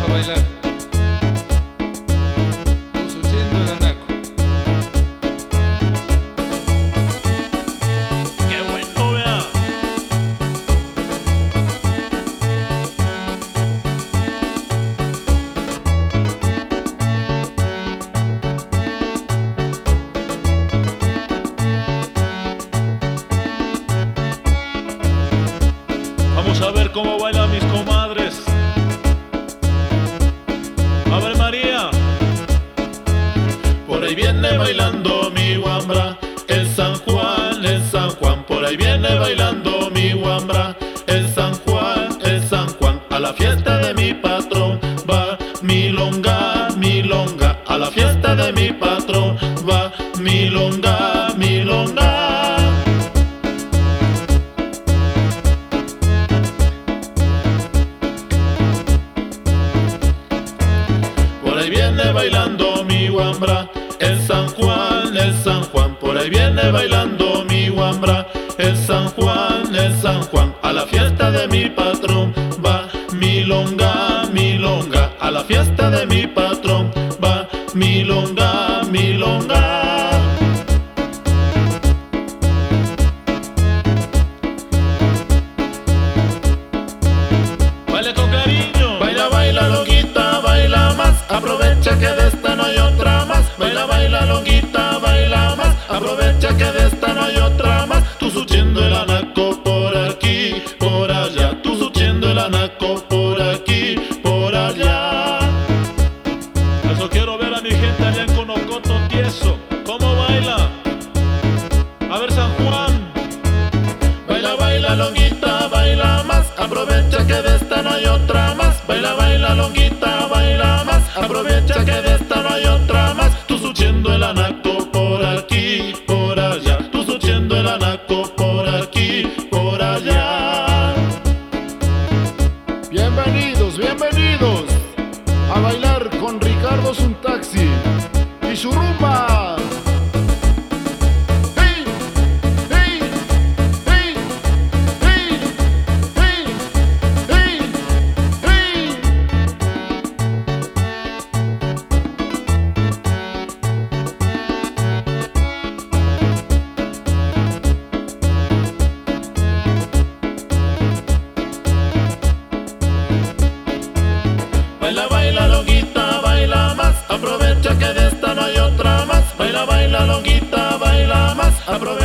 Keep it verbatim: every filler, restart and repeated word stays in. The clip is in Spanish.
bailar. Consuciendo el anaco. ¡Qué bueno, vea! Vamos a ver cómo bailan mis comadres. A ver, María. Por ahí viene bailando mi guambra, el San Juan, el San Juan. Por ahí viene bailando mi guambra, el San Juan, el San Juan. A la fiesta de mi patrón va milonga, milonga. A la fiesta de mi patrón va milonga, milonga. Por ahí viene bailando mi guambra, el San Juan, el San Juan. Por ahí viene bailando mi guambra, el San Juan, el San Juan. A la fiesta de mi patrón va milonga, milonga. A la fiesta de mi patrón va milonga, milonga. Baila con cariño. Baila, baila, longuita, baila más. Aprovecha que de esta no hay otra más. Baila, baila, longuita, baila más. Aprovecha que de esta no hay otra más. Tú suchiendo el anaco por aquí, por allá. Tú suchiendo el anaco por aquí, por allá. Eso quiero ver a mi gente allá en Conocoto Tieso. ¿Cómo baila? A ver, San Juan. Baila, baila, longuita, baila más. Aprovecha que de esta no hay otra más. Baila, baila, longuita, baila más. Aprovecha que de esta no hay otra más. Tú suchiendo el anaco por aquí, por allá. Tú suchiendo el anaco por aquí, por allá. Bienvenidos, bienvenidos a bailar con Ricardo Suntaxi y su rumba. ¡Hey! ¡Hey! ¡Hey! ¡Hey! ¡Hey! ¡Hey! ¡Hey! Baila, baila, longuita, baila más. Aprovecha que de esta no hay otra más. Baila, baila, longuita, baila más. Aprovecha